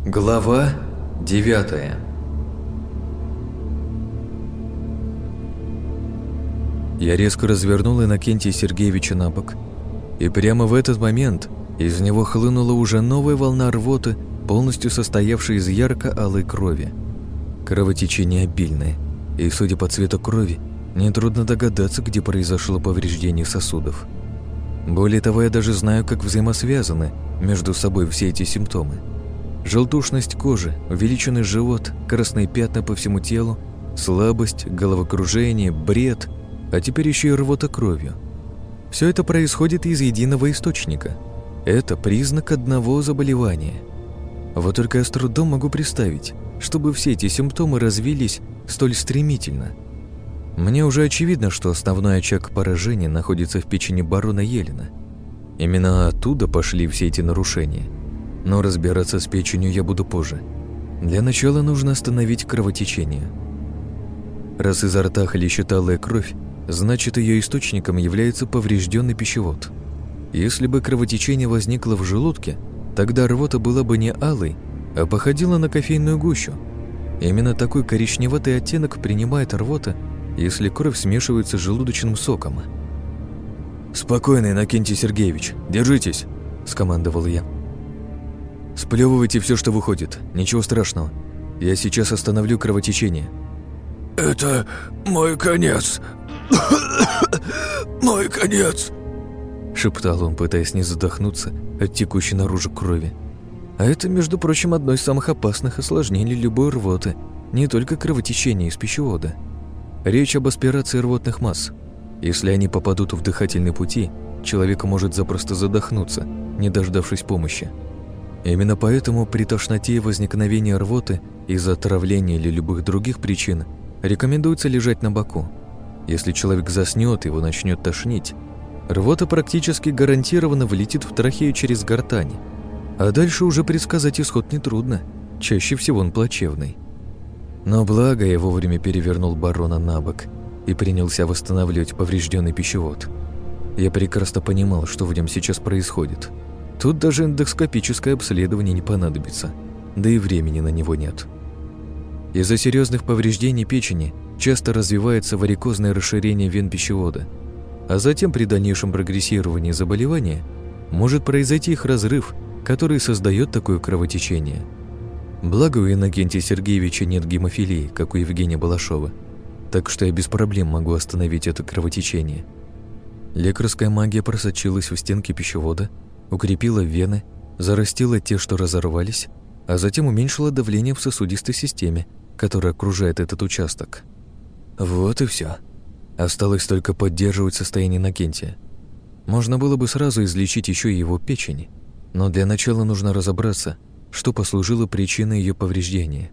Глава 9. Я резко развернул Иннокентия Сергеевича на бок, и прямо в этот момент из него хлынула уже новая волна рвоты, полностью состоявшая из ярко-алой крови. Кровотечение обильное, и, судя по цвету крови, нетрудно догадаться, где произошло повреждение сосудов. Более того, я даже знаю, как взаимосвязаны между собой все эти симптомы. Желтушность кожи, увеличенный живот, красные пятна по всему телу, слабость, головокружение, бред, а теперь еще и рвота кровью. Все это происходит из единого источника. Это признак одного заболевания. Вот только я с трудом могу представить, чтобы все эти симптомы развились столь стремительно. Мне уже очевидно, что основной очаг поражения находится в печени барона Елена. Именно оттуда пошли все эти нарушения. Но разбираться с печенью я буду позже. Для начала нужно остановить кровотечение. Раз изо рта хлещет алая кровь, значит, ее источником является поврежденный пищевод. Если бы кровотечение возникло в желудке, тогда рвота была бы не алой, а походила на кофейную гущу. Именно такой коричневатый оттенок принимает рвота, если кровь смешивается с желудочным соком. «Спокойно, Иннокентий Сергеевич, держитесь», — скомандовал я. «Сплёвывайте все, что выходит, ничего страшного. Я сейчас остановлю кровотечение». «Это мой конец. Мой конец», — шептал он, пытаясь не задохнуться от текущей наружу крови. А это, между прочим, одно из самых опасных осложнений любой рвоты, не только кровотечение из пищевода. Речь об аспирации рвотных масс. Если они попадут в дыхательные пути, человек может запросто задохнуться, не дождавшись помощи. Именно поэтому при тошноте и возникновении рвоты из-за отравления или любых других причин рекомендуется лежать на боку. Если человек заснет, его начнет тошнить, рвота практически гарантированно влетит в трахею через гортань. А дальше уже предсказать исход нетрудно, чаще всего он плачевный. Но благо я вовремя перевернул барона на бок и принялся восстанавливать поврежденный пищевод. Я прекрасно понимал, что в нем сейчас происходит. Тут даже эндоскопическое обследование не понадобится, да и времени на него нет. Из-за серьезных повреждений печени часто развивается варикозное расширение вен пищевода, а затем при дальнейшем прогрессировании заболевания может произойти их разрыв, который создает такое кровотечение. Благо у Иннокентия Сергеевича нет гемофилии, как у Евгения Балашова, так что я без проблем могу остановить это кровотечение. Лекарская магия просочилась в стенки пищевода, укрепила вены, зарастила те, что разорвались, а затем уменьшила давление в сосудистой системе, которая окружает этот участок. Вот и все. Осталось только поддерживать состояние Иннокентия. Можно было бы сразу излечить еще и его печень, но для начала нужно разобраться, что послужило причиной ее повреждения.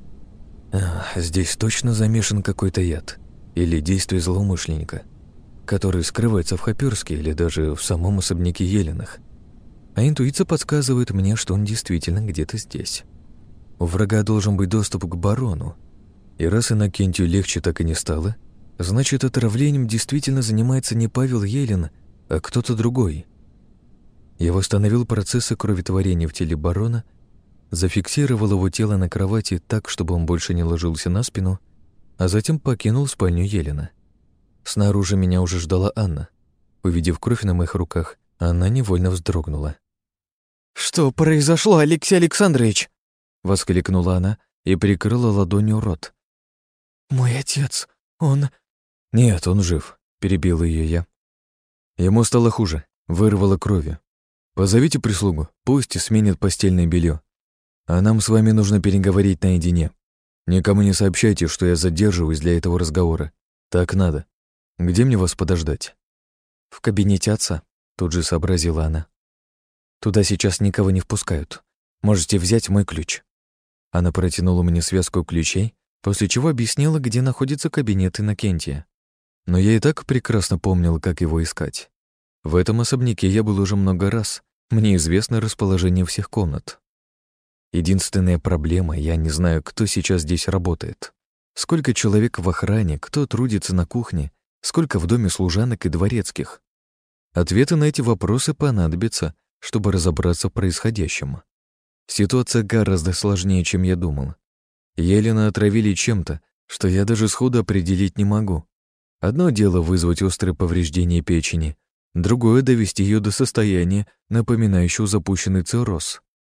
Здесь точно замешан какой-то яд или действие злоумышленника, который скрывается в Хоперске или даже в самом особняке Еленах. А интуиция подсказывает мне, что он действительно где-то здесь. У врага должен быть доступ к барону, и раз Иннокентию легче так и не стало, значит, отравлением действительно занимается не Павел Елен, а кто-то другой. Я восстановил процессы кроветворения в теле барона, зафиксировал его тело на кровати так, чтобы он больше не ложился на спину, а затем покинул спальню Елена. Снаружи меня уже ждала Анна. Увидев кровь на моих руках, она невольно вздрогнула. «Что произошло, Алексей Александрович?» — воскликнула она и прикрыла ладонью рот. «Мой отец, он...» «Нет, он жив», — перебил ее я. Ему стало хуже, вырвало кровью. Позовите прислугу, пусть сменит постельное белье. А нам с вами нужно переговорить наедине. Никому не сообщайте, что я задерживаюсь для этого разговора. Так надо. Где мне вас подождать?» «В кабинете отца», — тут же сообразила она. «Туда сейчас никого не впускают. Можете взять мой ключ». Она протянула мне связку ключей, после чего объяснила, где находится кабинет Иннокентия. Но я и так прекрасно помнил, как его искать. В этом особняке я был уже много раз. Мне известно расположение всех комнат. Единственная проблема — я не знаю, кто сейчас здесь работает. Сколько человек в охране, кто трудится на кухне, сколько в доме служанок и дворецких. Ответы на эти вопросы понадобятся, чтобы разобраться в происходящем. Ситуация гораздо сложнее, чем я думал. Елена отравили чем-то, что я даже сходу определить не могу. Одно дело вызвать острое повреждение печени, другое — довести ее до состояния, напоминающего запущенный цирроз.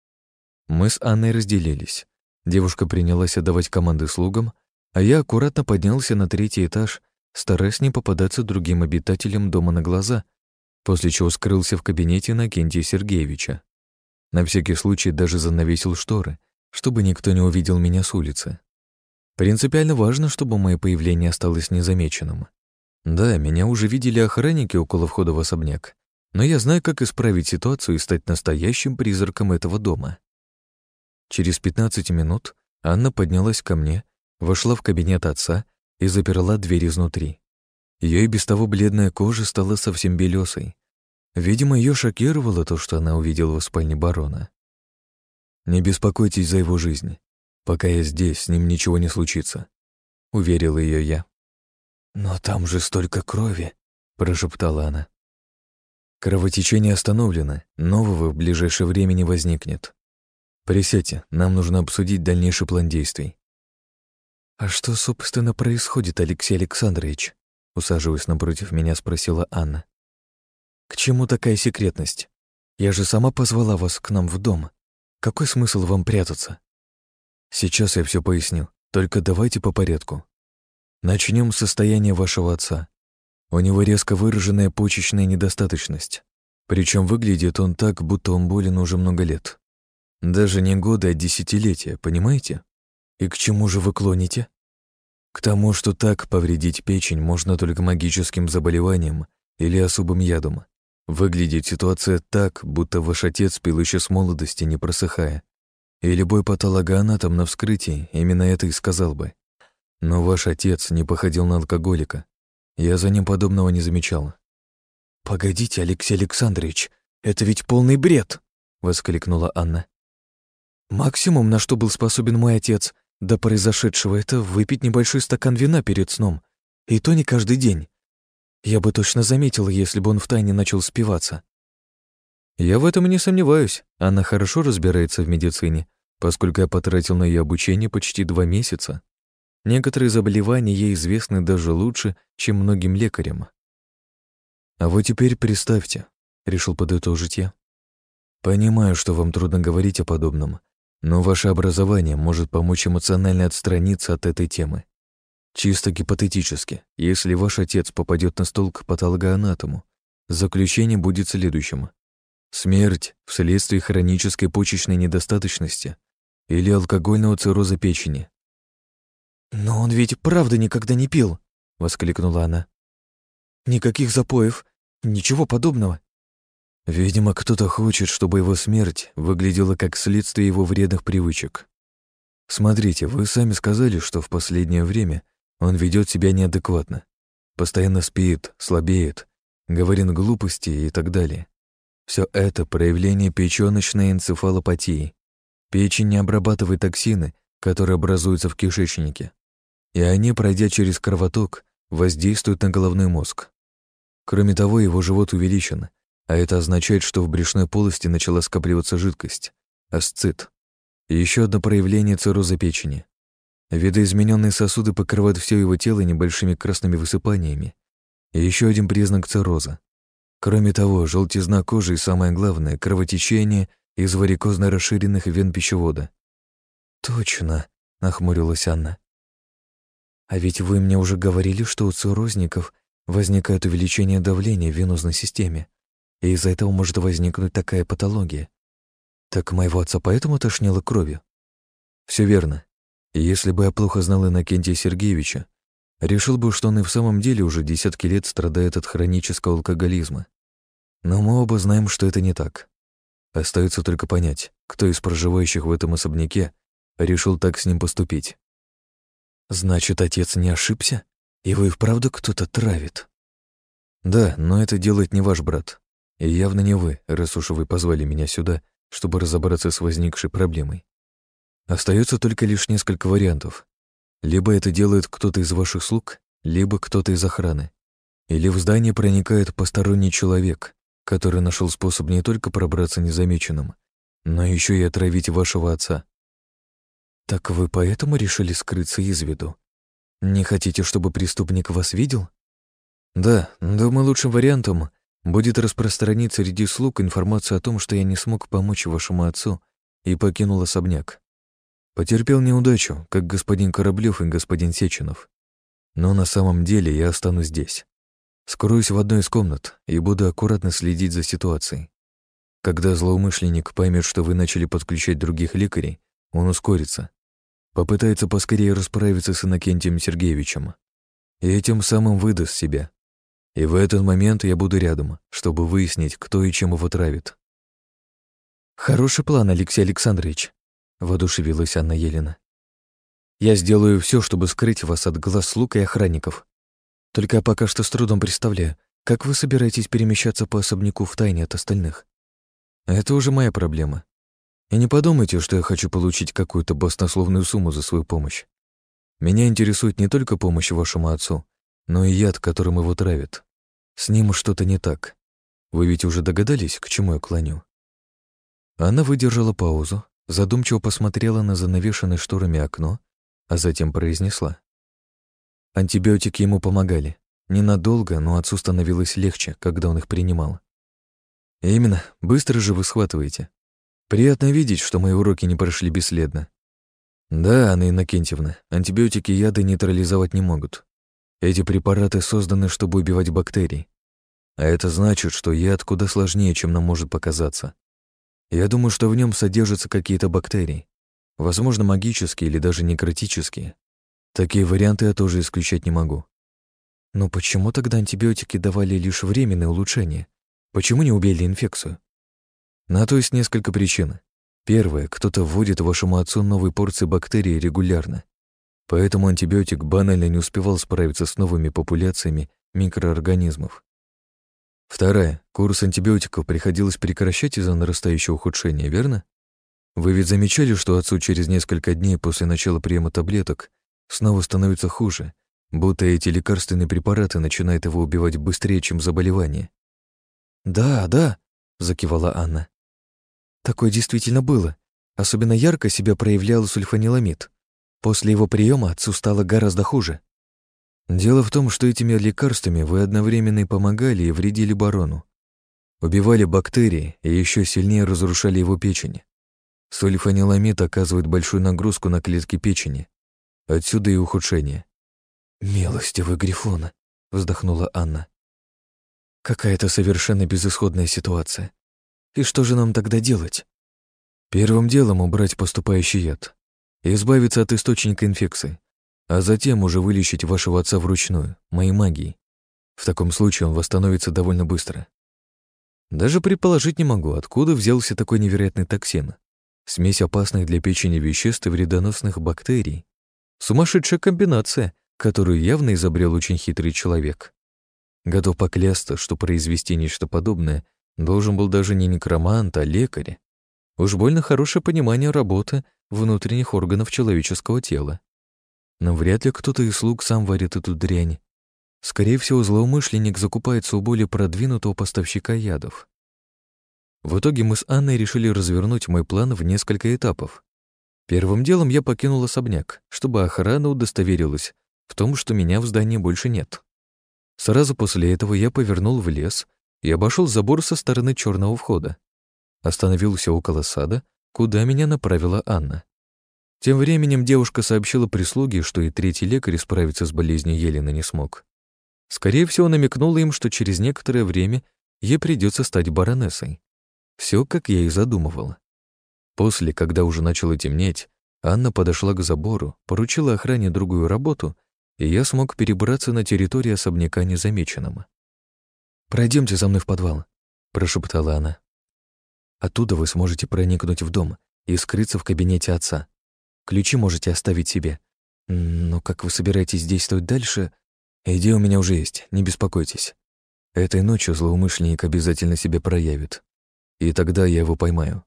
Мы с Анной разделились. Девушка принялась отдавать команды слугам, а я аккуратно поднялся на 3-й этаж, стараясь не попадаться другим обитателям дома на глаза, после чего скрылся в кабинете Иннокентия Сергеевича. На всякий случай даже занавесил шторы, чтобы никто не увидел меня с улицы. Принципиально важно, чтобы мое появление осталось незамеченным. Да, меня уже видели охранники около входа в особняк, но я знаю, как исправить ситуацию и стать настоящим призраком этого дома. Через 15 минут Анна поднялась ко мне, вошла в кабинет отца и заперла дверь изнутри. Ее и без того бледная кожа стала совсем белесой. Видимо, ее шокировало то, что она увидела в спальне барона. «Не беспокойтесь за его жизнь. Пока я здесь, с ним ничего не случится», — уверила ее я. «Но там же столько крови», — прошептала она. «Кровотечение остановлено, нового в ближайшее время не возникнет. Присядьте, нам нужно обсудить дальнейший план действий». «А что, собственно, происходит, Алексей Александрович?» Усаживаясь напротив меня, спросила Анна. «К чему такая секретность? Я же сама позвала вас к нам в дом. Какой смысл вам прятаться?» «Сейчас я все поясню, только давайте по порядку. Начнем с состояния вашего отца. У него резко выраженная почечная недостаточность. Причем выглядит он так, будто он болен уже много лет. Даже не годы, а десятилетия, понимаете? И к чему же вы клоните? К тому, что так повредить печень можно только магическим заболеванием или особым ядом. Выглядит ситуация так, будто ваш отец пил еще с молодости, не просыхая. И любой патологоанатом на вскрытии именно это и сказал бы. Но ваш отец не походил на алкоголика. Я за ним подобного не замечал. «Погодите, Алексей Александрович, это ведь полный бред!» — воскликнула Анна. «Максимум, на что был способен мой отец до произошедшего, это выпить небольшой стакан вина перед сном. И то не каждый день. Я бы точно заметила, если бы он втайне начал спиваться». Я в этом и не сомневаюсь. Она хорошо разбирается в медицине, поскольку я потратил на ее обучение почти 2 месяца. Некоторые заболевания ей известны даже лучше, чем многим лекарям. «А вы теперь представьте», — решил подытожить я. «Понимаю, что вам трудно говорить о подобном, но ваше образование может помочь эмоционально отстраниться от этой темы. Чисто гипотетически, если ваш отец попадет на стол к патологоанатому, заключение будет следующим. Смерть вследствие хронической почечной недостаточности или алкогольного цирроза печени». «Но он ведь правда никогда не пил», — воскликнула она. «Никаких запоев, ничего подобного». «Видимо, кто-то хочет, чтобы его смерть выглядела как следствие его вредных привычек. Смотрите, вы сами сказали, что в последнее время он ведет себя неадекватно. Постоянно спит, слабеет, говорит глупости и так далее. Все это проявление печёночной энцефалопатии. Печень не обрабатывает токсины, которые образуются в кишечнике, и они, пройдя через кровоток, воздействуют на головной мозг. Кроме того, его живот увеличен, а это означает, что в брюшной полости начала скапливаться жидкость, асцит. И еще одно проявление цирроза печени. Видоизмененные сосуды покрывают все его тело небольшими красными высыпаниями. И еще один признак цирроза. Кроме того, желтизна кожи и, самое главное, кровотечение из варикозно расширенных вен пищевода. «Точно», — нахмурилась Анна. «А ведь вы мне уже говорили, что у циррозников возникает увеличение давления в венозной системе, и из-за этого может возникнуть такая патология. Так моего отца поэтому тошнило кровью?» «Все верно. И если бы я плохо знал Иннокентия Сергеевича, решил бы, что он и в самом деле уже десятки лет страдает от хронического алкоголизма. Но мы оба знаем, что это не так. Остается только понять, кто из проживающих в этом особняке решил так с ним поступить». «Значит, отец не ошибся? Его и вправду кто-то травит?» «Да, но это делает не ваш брат. И явно не вы, раз уж вы позвали меня сюда, чтобы разобраться с возникшей проблемой. Остается только лишь несколько вариантов. Либо это делает кто-то из ваших слуг, либо кто-то из охраны. Или в здание проникает посторонний человек, который нашел способ не только пробраться незамеченным, но еще и отравить вашего отца. Так вы поэтому решили скрыться из виду? Не хотите, чтобы преступник вас видел? Да, думаю, лучшим вариантом будет распространить среди слуг информацию о том, что я не смог помочь вашему отцу и покинул особняк. Потерпел неудачу, как господин Кораблев и господин Сеченов. Но на самом деле я останусь здесь. Скроюсь в одной из комнат и буду аккуратно следить за ситуацией. Когда злоумышленник поймет, что вы начали подключать других лекарей, он ускорится. Попытается поскорее расправиться с Иннокентием Сергеевичем. И этим самым выдаст себя. И в этот момент я буду рядом, чтобы выяснить, кто и чем его травит. Хороший план, Алексей Александрович, воодушевилась Анна Елена. Я сделаю все, чтобы скрыть вас от глаз слуг и охранников. Только я пока что с трудом представляю, как вы собираетесь перемещаться по особняку втайне от остальных. Это уже моя проблема. И не подумайте, что я хочу получить какую-то баснословную сумму за свою помощь. Меня интересует не только помощь вашему отцу, но и яд, которым его травят. С ним что-то не так. Вы ведь уже догадались, к чему я клоню?» Она выдержала паузу, задумчиво посмотрела на занавешенное шторами окно, а затем произнесла. Антибиотики ему помогали. Ненадолго, но отцу становилось легче, когда он их принимал. Именно, быстро же вы схватываете. Приятно видеть, что мои уроки не прошли бесследно. Да, Анна Иннокентьевна, антибиотики яды нейтрализовать не могут. Эти препараты созданы, чтобы убивать бактерии. А это значит, что яд куда сложнее, чем нам может показаться. Я думаю, что в нем содержатся какие-то бактерии. Возможно, магические или даже некротические. Такие варианты я тоже исключать не могу. Но почему тогда антибиотики давали лишь временное улучшение? Почему не убили инфекцию? На то есть несколько причин. Первое, кто-то вводит вашему отцу новые порции бактерий регулярно. Поэтому антибиотик банально не успевал справиться с новыми популяциями микроорганизмов. Вторая, курс антибиотиков приходилось прекращать из-за нарастающего ухудшения, верно? Вы ведь замечали, что отцу через несколько дней после начала приема таблеток снова становится хуже, будто эти лекарственные препараты начинают его убивать быстрее, чем заболевание? Да, закивала Анна. Такое действительно было. Особенно ярко себя проявлял сульфаниламид. После его приема отцу стало гораздо хуже. Дело в том, что этими лекарствами вы одновременно и помогали, и вредили барону. Убивали бактерии и еще сильнее разрушали его печень. Сульфаниламид оказывает большую нагрузку на клетки печени. Отсюда и ухудшение. «Милостивый Грифон», — вздохнула Анна. «Какая-то совершенно безысходная ситуация. И что же нам тогда делать?» Первым делом убрать поступающий яд, избавиться от источника инфекции, а затем уже вылечить вашего отца вручную, моей магией. В таком случае он восстановится довольно быстро. Даже предположить не могу, откуда взялся такой невероятный токсин. Смесь опасных для печени веществ и вредоносных бактерий. Сумасшедшая комбинация, которую явно изобрел очень хитрый человек. Готов поклясться, что произвести нечто подобное должен был даже не некромант, а лекарь. Уж больно хорошее понимание работы внутренних органов человеческого тела. Но вряд ли кто-то из слуг сам варит эту дрянь. Скорее всего, злоумышленник закупается у более продвинутого поставщика ядов. В итоге мы с Анной решили развернуть мой план в несколько этапов. Первым делом я покинул особняк, чтобы охрана удостоверилась в том, что меня в здании больше нет. Сразу после этого я повернул в лес и обошел забор со стороны черного входа. Остановился около сада, куда меня направила Анна. Тем временем девушка сообщила прислуге, что и третий лекарь справиться с болезнью Елены не смог. Скорее всего, намекнула им, что через некоторое время ей придется стать баронессой. Все, как я и задумывала. После, когда уже начало темнеть, Анна подошла к забору, поручила охране другую работу, и я смог перебраться на территорию особняка незамеченным. «Пройдемте за мной в подвал», — прошептала она. «Оттуда вы сможете проникнуть в дом и скрыться в кабинете отца. Ключи можете оставить себе. Но как вы собираетесь действовать дальше? Идея у меня уже есть, не беспокойтесь. Этой ночью злоумышленник обязательно себя проявит. И тогда я его поймаю».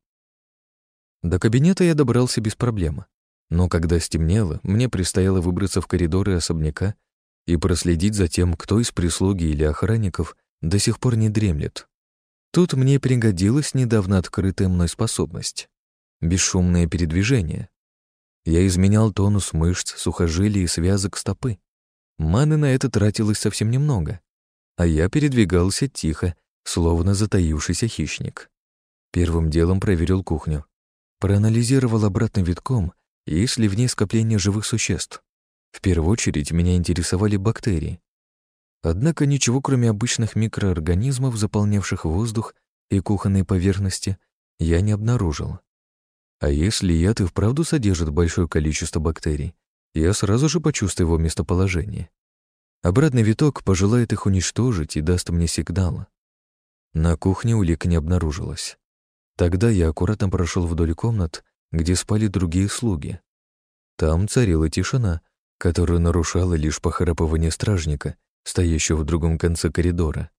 До кабинета я добрался без проблем. Но когда стемнело, мне предстояло выбраться в коридоры особняка и проследить за тем, кто из прислуги или охранников до сих пор не дремлет. Тут мне пригодилась недавно открытая мной способность — бесшумное передвижение. Я изменял тонус мышц, сухожилий и связок стопы. Маны на это тратилось совсем немного, а я передвигался тихо, словно затаившийся хищник. Первым делом проверил кухню. Проанализировал обратным витком, есть ли в ней скопление живых существ. В первую очередь меня интересовали бактерии. Однако ничего, кроме обычных микроорганизмов, заполнявших воздух и кухонные поверхности, я не обнаружил. А если яд и вправду содержит большое количество бактерий, я сразу же почувствую его местоположение. Обратный виток пожелает их уничтожить и даст мне сигнал. На кухне улик не обнаружилось. Тогда я аккуратно прошел вдоль комнат, где спали другие слуги. Там царила тишина, которую нарушало лишь похрапывание стражника, стоящего в другом конце коридора.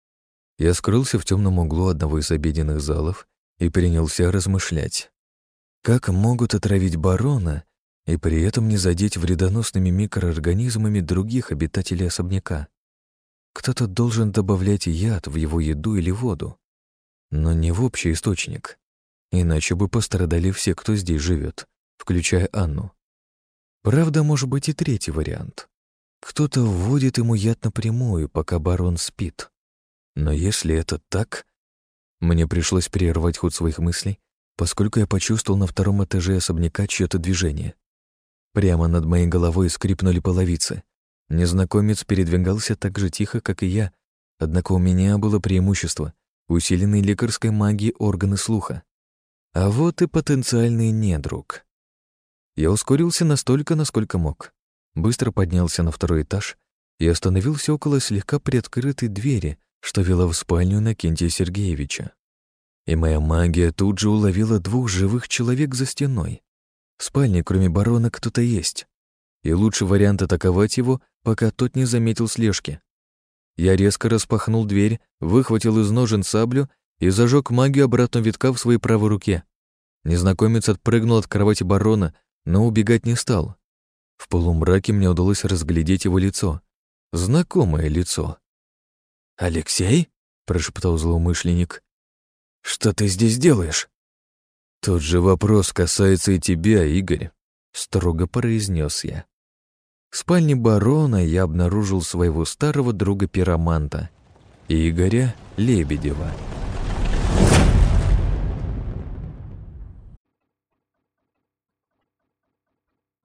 Я скрылся в темном углу одного из обеденных залов и принялся размышлять. Как могут отравить барона и при этом не задеть вредоносными микроорганизмами других обитателей особняка? Кто-то должен добавлять яд в его еду или воду, но не в общий источник, иначе бы пострадали все, кто здесь живет, включая Анну. Правда, может быть и третий вариант. Кто-то вводит ему яд напрямую, пока барон спит. Но если это так, мне пришлось прервать ход своих мыслей, поскольку я почувствовал на втором этаже особняка чьё-то движение. Прямо над моей головой скрипнули половицы. Незнакомец передвигался так же тихо, как и я, однако у меня было преимущество — усиленные лекарской магией органы слуха. А вот и потенциальный недруг. Я ускорился настолько, насколько мог. Быстро поднялся на второй этаж и остановился около слегка приоткрытой двери, что вела в спальню Иннокентия Сергеевича. И моя магия тут же уловила двух живых человек за стеной. В спальне, кроме барона, кто-то есть. И лучший вариант атаковать его, пока тот не заметил слежки. Я резко распахнул дверь, выхватил из ножен саблю и зажег магию обратного витка в своей правой руке. Незнакомец отпрыгнул от кровати барона, но убегать не стал. В полумраке мне удалось разглядеть его лицо. Знакомое лицо. «Алексей?» — прошептал злоумышленник. «Что ты здесь делаешь?» «Тот же вопрос касается и тебя, Игорь», — строго произнес я. В спальне барона я обнаружил своего старого друга-пироманта, Игоря Лебедева.